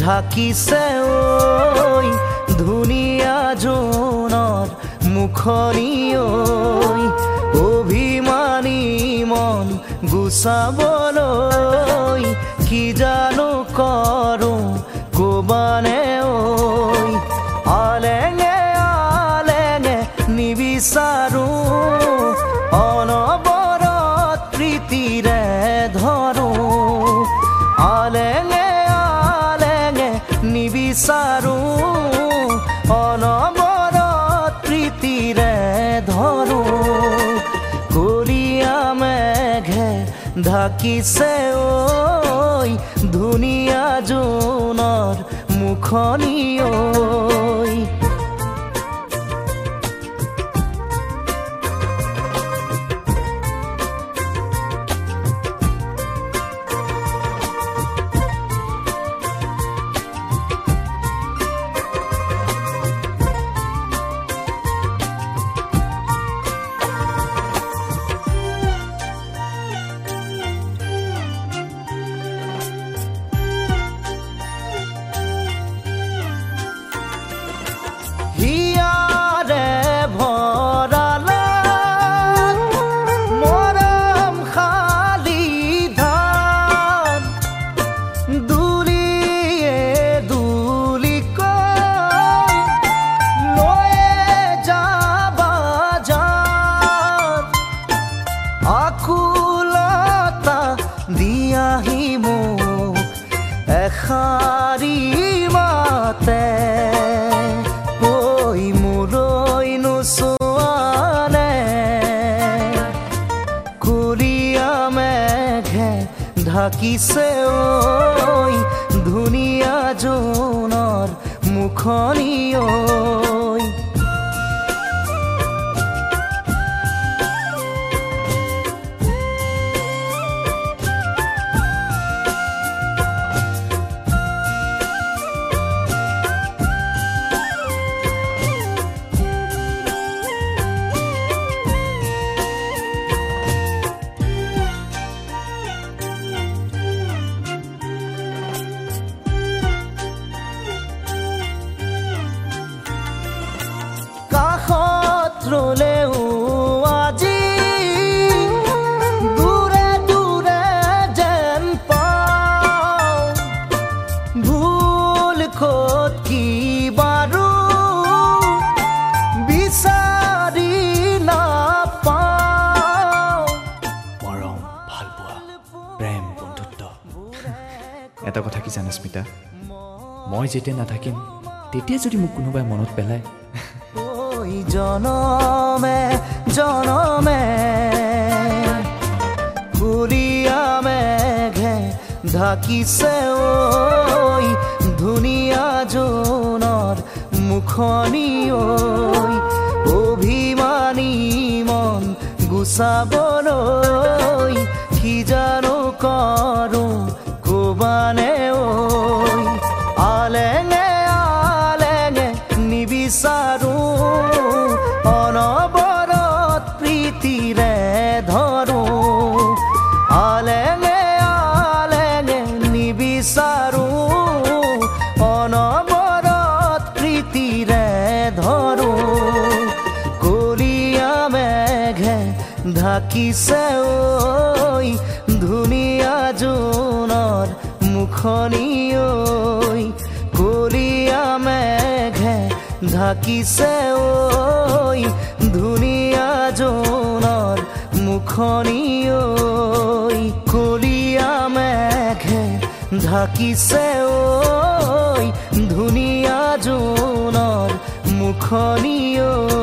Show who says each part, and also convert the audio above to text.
Speaker 1: ঢাকিছে ঐ ধুনীয়া জোনৰ মুখনি ঐ অভিমানী মন গুচাবলৈ কি জানো কৰোঁ ক'বানে ঐ আলেঙে আলেঙে নিবিচাৰোঁ অনবৰত প্ৰীতিৰে ধৰোঁ আলেঙে আলেঙে নিবিচাৰোঁ অনবৰত প্ৰীতিৰে ধৰোঁ কলীয়া মেঘে ঢাকিছে ঐ ধুনীয়া জোনৰ মুখনি ঐ হিয়াৰে ভৰালা মৰম খালি ধান দুলিয়ে দুলিকৈ লৈয়ে যাবা যান আকুলতা দিয়াহি মোক এষাৰি মাতে ঢাকিছে ঐ ধুনীয়া জোনৰ মুখনি ঐ ৰলেও আজি দূৰে দূৰে যেন পাওঁ ভুল ক'ত কি বাৰু বিচাৰি নাপাওঁ
Speaker 2: মৰম ভালপোৱা প্ৰেম বন্ধুত্ব এটা কথা কি জানা স্মিতা মই যেতিয়া নাথাকিম তেতিয়া যদি মোক কোনোবাই মনত পেলায়
Speaker 1: জনমে জনমে কলীয়া মেঘে ঢাকিছে ঐ ধুনীয়া জোনৰ মুখনি ঐ অভিমানী মন গুচাবলৈ কি জানো কৰোঁ ক'বানে ঐ আলেঙে আলেঙে নিবিচাৰোঁ অনবৰত প্ৰীতিৰে ধৰোঁ আলেঙে আলেঙে নিবিচাৰোঁ অনবৰত প্ৰীতিৰে ধৰোঁ কলীয়া মেঘে ঢাকিছে ঐ ধুনীয়া জোনৰ মুখনি ঐ কলীয়া মেঘে ঢাকিছে ঐ ধুনীয়া জোনৰ মুখনি ঐ কলীয়া মেঘে ঢাকিছে ঐ ধুনীয়া জোনৰ মুখনি ঐ